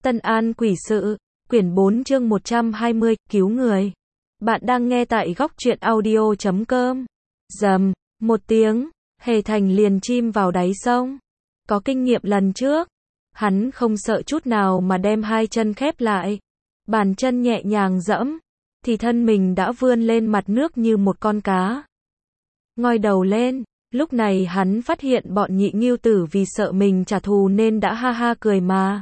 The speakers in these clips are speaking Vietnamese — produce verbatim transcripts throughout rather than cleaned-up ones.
Tân An quỷ sự, quyển bốn chương một trăm hai mươi, cứu người. Bạn đang nghe tại góc truyện audio chấm com. Rầm, một tiếng, Hề Thành liền chim vào đáy sông. Có kinh nghiệm lần trước, hắn không sợ chút nào mà đem hai chân khép lại. Bàn chân nhẹ nhàng dẫm, thì thân mình đã vươn lên mặt nước như một con cá. Ngoi đầu lên, lúc này hắn phát hiện bọn nhị ngưu tử vì sợ mình trả thù nên đã ha ha cười mà.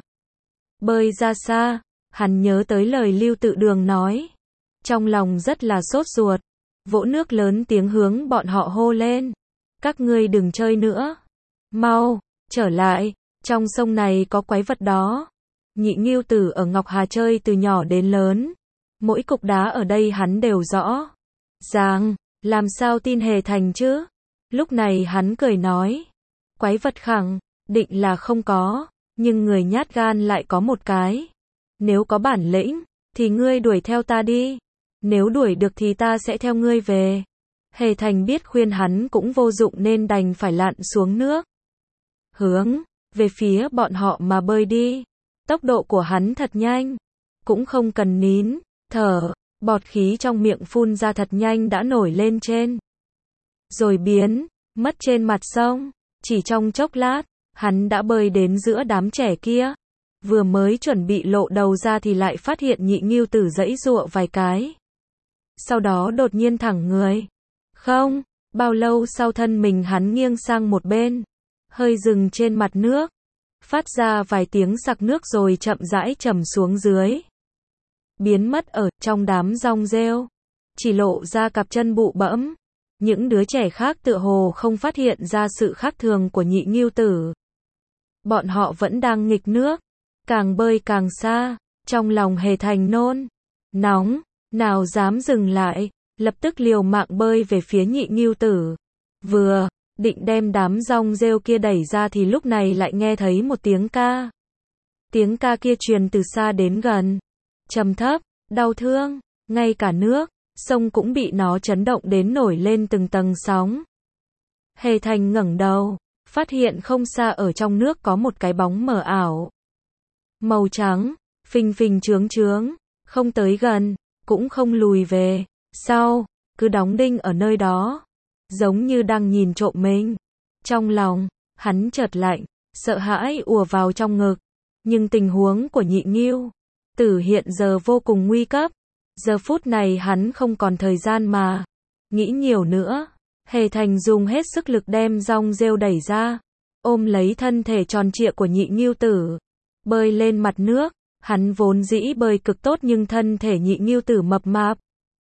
Bơi ra xa, hắn nhớ tới lời Lưu Tự Đường nói. Trong lòng rất là sốt ruột, vỗ nước lớn tiếng hướng bọn họ hô lên. Các ngươi đừng chơi nữa. Mau, trở lại, trong sông này có quái vật đó. Nhị ngưu tử ở Ngọc Hà chơi từ nhỏ đến lớn. Mỗi cục đá ở đây hắn đều rõ ràng, làm sao tin Hề Thành chứ? Lúc này hắn cười nói. Quái vật khẳng định là không có, nhưng người nhát gan lại có một cái. Nếu có bản lĩnh, thì ngươi đuổi theo ta đi. Nếu đuổi được thì ta sẽ theo ngươi về. Hề Thành biết khuyên hắn cũng vô dụng nên đành phải lặn xuống nước. Hướng về phía bọn họ mà bơi đi. Tốc độ của hắn thật nhanh, cũng không cần nín thở, bọt khí trong miệng phun ra thật nhanh đã nổi lên trên. Rồi biến mất trên mặt sông. Chỉ trong chốc lát, hắn đã bơi đến giữa đám trẻ kia. Vừa mới chuẩn bị lộ đầu ra thì lại phát hiện nhị ngưu tử giãy giụa vài cái. Sau đó đột nhiên thẳng người. Không, bao lâu sau thân mình hắn nghiêng sang một bên, hơi dừng trên mặt nước, phát ra vài tiếng sặc nước rồi chậm rãi trầm xuống dưới. Biến mất ở trong đám rong rêu, chỉ lộ ra cặp chân bụ bẫm. Những đứa trẻ khác tựa hồ không phát hiện ra sự khác thường của nhị ngưu tử. Bọn họ vẫn đang nghịch nước, càng bơi càng xa, trong lòng Hề Thành nôn nóng, nào dám dừng lại, lập tức liều mạng bơi về phía nhị ngưu tử. Vừa định đem đám rong rêu kia đẩy ra thì lúc này lại nghe thấy một tiếng ca. Tiếng ca kia truyền từ xa đến gần, trầm thấp, đau thương, ngay cả nước sông cũng bị nó chấn động đến nổi lên từng tầng sóng. Hề Thành ngẩng đầu, phát hiện không xa ở trong nước có một cái bóng mờ ảo. Màu trắng, phình phình chướng chướng, không tới gần, cũng không lùi về, sau, cứ đóng đinh ở nơi đó, giống như đang nhìn trộm mình. Trong lòng, hắn chợt lạnh, sợ hãi ùa vào trong ngực. Nhưng tình huống của nhị ngưu tử hiện giờ vô cùng nguy cấp. Giờ phút này hắn không còn thời gian mà nghĩ nhiều nữa. Hề Thành dùng hết sức lực đem rong rêu đẩy ra, ôm lấy thân thể tròn trịa của nhị ngưu tử, bơi lên mặt nước. Hắn vốn dĩ bơi cực tốt nhưng thân thể nhị ngưu tử mập mạp,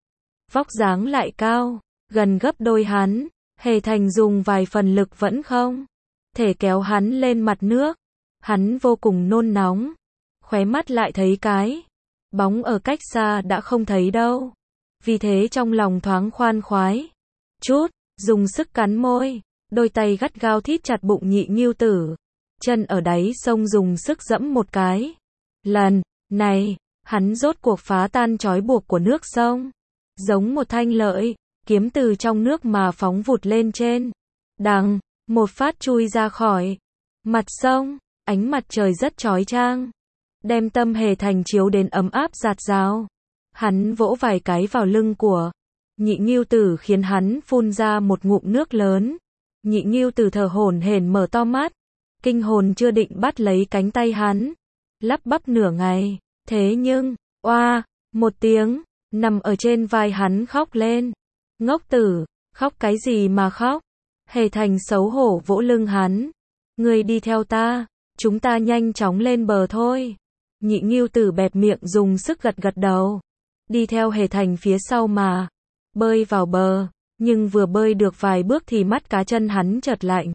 vóc dáng lại cao, gần gấp đôi hắn. Hề Thành dùng vài phần lực vẫn không thể kéo hắn lên mặt nước. Hắn vô cùng nôn nóng, khóe mắt lại thấy cái bóng ở cách xa đã không thấy đâu. Vì thế trong lòng thoáng khoan khoái chút, dùng sức cắn môi, đôi tay gắt gao thít chặt bụng nhị ngưu tử. Chân ở đáy sông dùng sức dẫm một cái. Lần này, hắn rốt cuộc phá tan trói buộc của nước sông. Giống một thanh lợi kiếm từ trong nước mà phóng vụt lên trên. Đằng, một phát chui ra khỏi mặt sông. Ánh mặt trời rất chói chang, đem tâm Hề Thành chiếu đến ấm áp rạt rào. Hắn vỗ vài cái vào lưng của nhị ngưu tử khiến hắn phun ra một ngụm nước lớn. Nhị ngưu tử thở hổn hển mở to mắt, kinh hồn chưa định bắt lấy cánh tay hắn, lắp bắp nửa ngày. Thế nhưng, oa, một tiếng, nằm ở trên vai hắn khóc lên. Ngốc tử, khóc cái gì mà khóc? Hề Thành xấu hổ vỗ lưng hắn. Ngươi đi theo ta, chúng ta nhanh chóng lên bờ thôi. Nhị ngưu tử bẹp miệng dùng sức gật gật đầu, đi theo Hề Thành phía sau mà bơi vào bờ. Nhưng vừa bơi được vài bước thì mắt cá chân hắn chợt lạnh.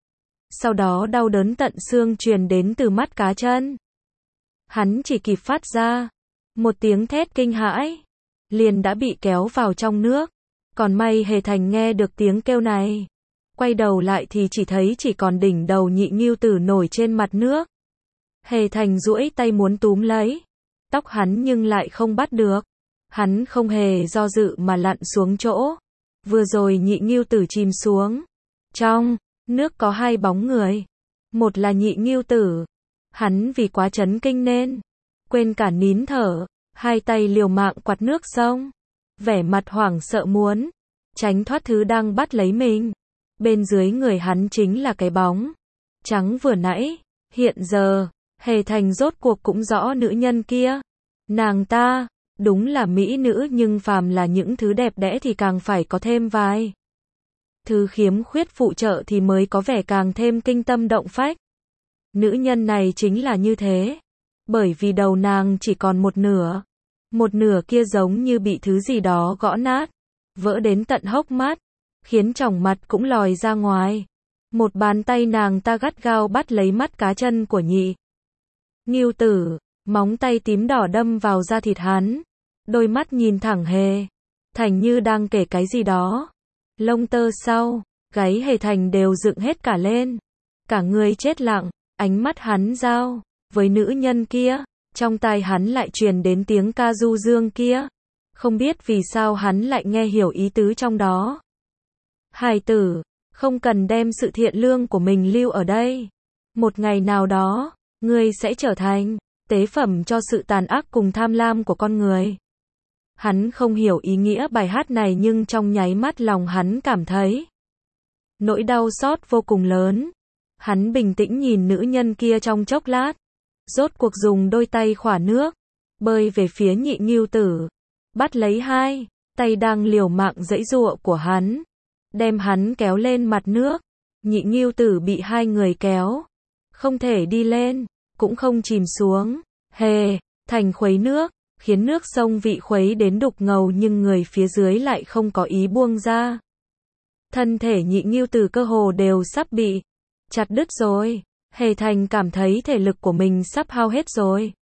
Sau đó đau đớn tận xương truyền đến từ mắt cá chân. Hắn chỉ kịp phát ra một tiếng thét kinh hãi, liền đã bị kéo vào trong nước. Còn may Hề Thành nghe được tiếng kêu này, quay đầu lại thì chỉ thấy chỉ còn đỉnh đầu nhị ngưu tử nổi trên mặt nước. Hề Thành duỗi tay muốn túm lấy tóc hắn nhưng lại không bắt được. Hắn không hề do dự mà lặn xuống chỗ vừa rồi nhị ngưu tử chìm xuống. Trong nước có hai bóng người, một là nhị ngưu tử, hắn vì quá chấn kinh nên quên cả nín thở, hai tay liều mạng quạt nước sông, vẻ mặt hoảng sợ muốn tránh thoát thứ đang bắt lấy mình. Bên dưới người hắn chính là cái bóng trắng vừa nãy, hiện giờ, Hề Thành rốt cuộc cũng rõ nữ nhân kia. Nàng ta, đúng là mỹ nữ nhưng phàm là những thứ đẹp đẽ thì càng phải có thêm vài thứ khiếm khuyết phụ trợ thì mới có vẻ càng thêm kinh tâm động phách. Nữ nhân này chính là như thế. Bởi vì đầu nàng chỉ còn một nửa. Một nửa kia giống như bị thứ gì đó gõ nát, vỡ đến tận hốc mắt, khiến tròng mặt cũng lòi ra ngoài. Một bàn tay nàng ta gắt gao bắt lấy mắt cá chân của Nhị Ngưu Tử, móng tay tím đỏ đâm vào da thịt hắn. Đôi mắt nhìn thẳng Hề Thành như đang kể cái gì đó. Lông tơ sau gáy Hề Thành đều dựng hết cả lên. Cả người chết lặng, ánh mắt hắn giao với nữ nhân kia, trong tai hắn lại truyền đến tiếng ca du dương kia. Không biết vì sao hắn lại nghe hiểu ý tứ trong đó. Hài tử, không cần đem sự thiện lương của mình lưu ở đây. Một ngày nào đó, ngươi sẽ trở thành tế phẩm cho sự tàn ác cùng tham lam của con người. Hắn không hiểu ý nghĩa bài hát này nhưng trong nháy mắt lòng hắn cảm thấy nỗi đau xót vô cùng lớn. Hắn bình tĩnh nhìn nữ nhân kia trong chốc lát, rốt cuộc dùng đôi tay khỏa nước, bơi về phía Nhị Ngưu Tử, bắt lấy hai tay đang liều mạng giãy giụa của hắn, đem hắn kéo lên mặt nước. Nhị Ngưu Tử bị hai người kéo, không thể đi lên, cũng không chìm xuống. Hề Thành khuấy nước, khiến nước sông vị khuấy đến đục ngầu nhưng người phía dưới lại không có ý buông ra. Thân thể Nhị Ngưu Tử cơ hồ đều sắp bị chặt đứt rồi. Hề Thành cảm thấy thể lực của mình sắp hao hết rồi.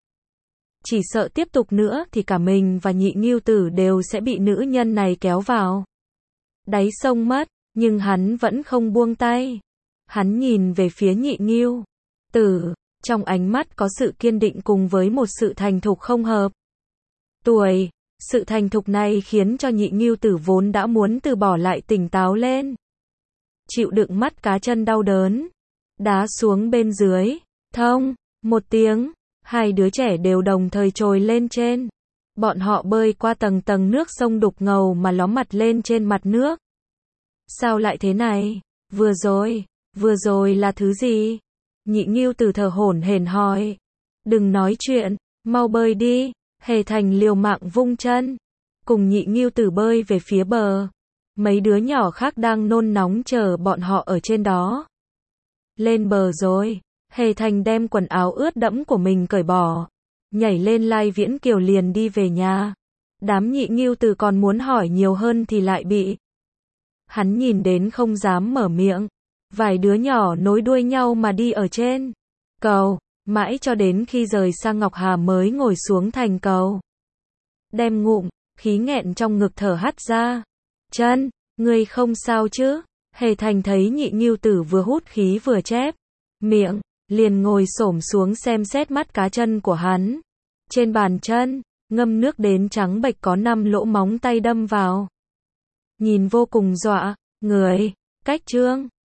Chỉ sợ tiếp tục nữa thì cả mình và Nhị Ngưu Tử đều sẽ bị nữ nhân này kéo vào đáy sông mất, nhưng hắn vẫn không buông tay. Hắn nhìn về phía Nhị Ngưu Tử, trong ánh mắt có sự kiên định cùng với một sự thành thục không hợp tuổi. Sự thành thục này khiến cho Nhị Ngưu Tử vốn đã muốn từ bỏ lại tỉnh táo lên. Chịu đựng mắt cá chân đau đớn, đá xuống bên dưới. Thông, một tiếng, hai đứa trẻ đều đồng thời trồi lên trên. Bọn họ bơi qua tầng tầng nước sông đục ngầu mà ló mặt lên trên mặt nước. Sao lại thế này? Vừa rồi, vừa rồi là thứ gì? Nhị Ngưu Tử thở hổn hển hỏi. Đừng nói chuyện, mau bơi đi. Hề Thành liều mạng vung chân, cùng Nhị Ngưu Tử bơi về phía bờ. Mấy đứa nhỏ khác đang nôn nóng chờ bọn họ ở trên đó. Lên bờ rồi, Hề Thành đem quần áo ướt đẫm của mình cởi bỏ, nhảy lên Lai Viễn Kiều liền đi về nhà. Đám Nhị Ngưu Tử còn muốn hỏi nhiều hơn thì lại bị hắn nhìn đến không dám mở miệng. Vài đứa nhỏ nối đuôi nhau mà đi ở trên cầu, mãi cho đến khi rời sang Ngọc Hà mới ngồi xuống thành cầu. Đem ngụm khí nghẹn trong ngực thở hắt ra. Chân, ngươi không sao chứ? Hề Thành thấy Nhị Ngưu Tử vừa hút khí vừa chép miệng, liền ngồi xổm xuống xem xét mắt cá chân của hắn. Trên bàn chân, ngâm nước đến trắng bệch có năm lỗ móng tay đâm vào. Nhìn vô cùng dọa người. Cách chương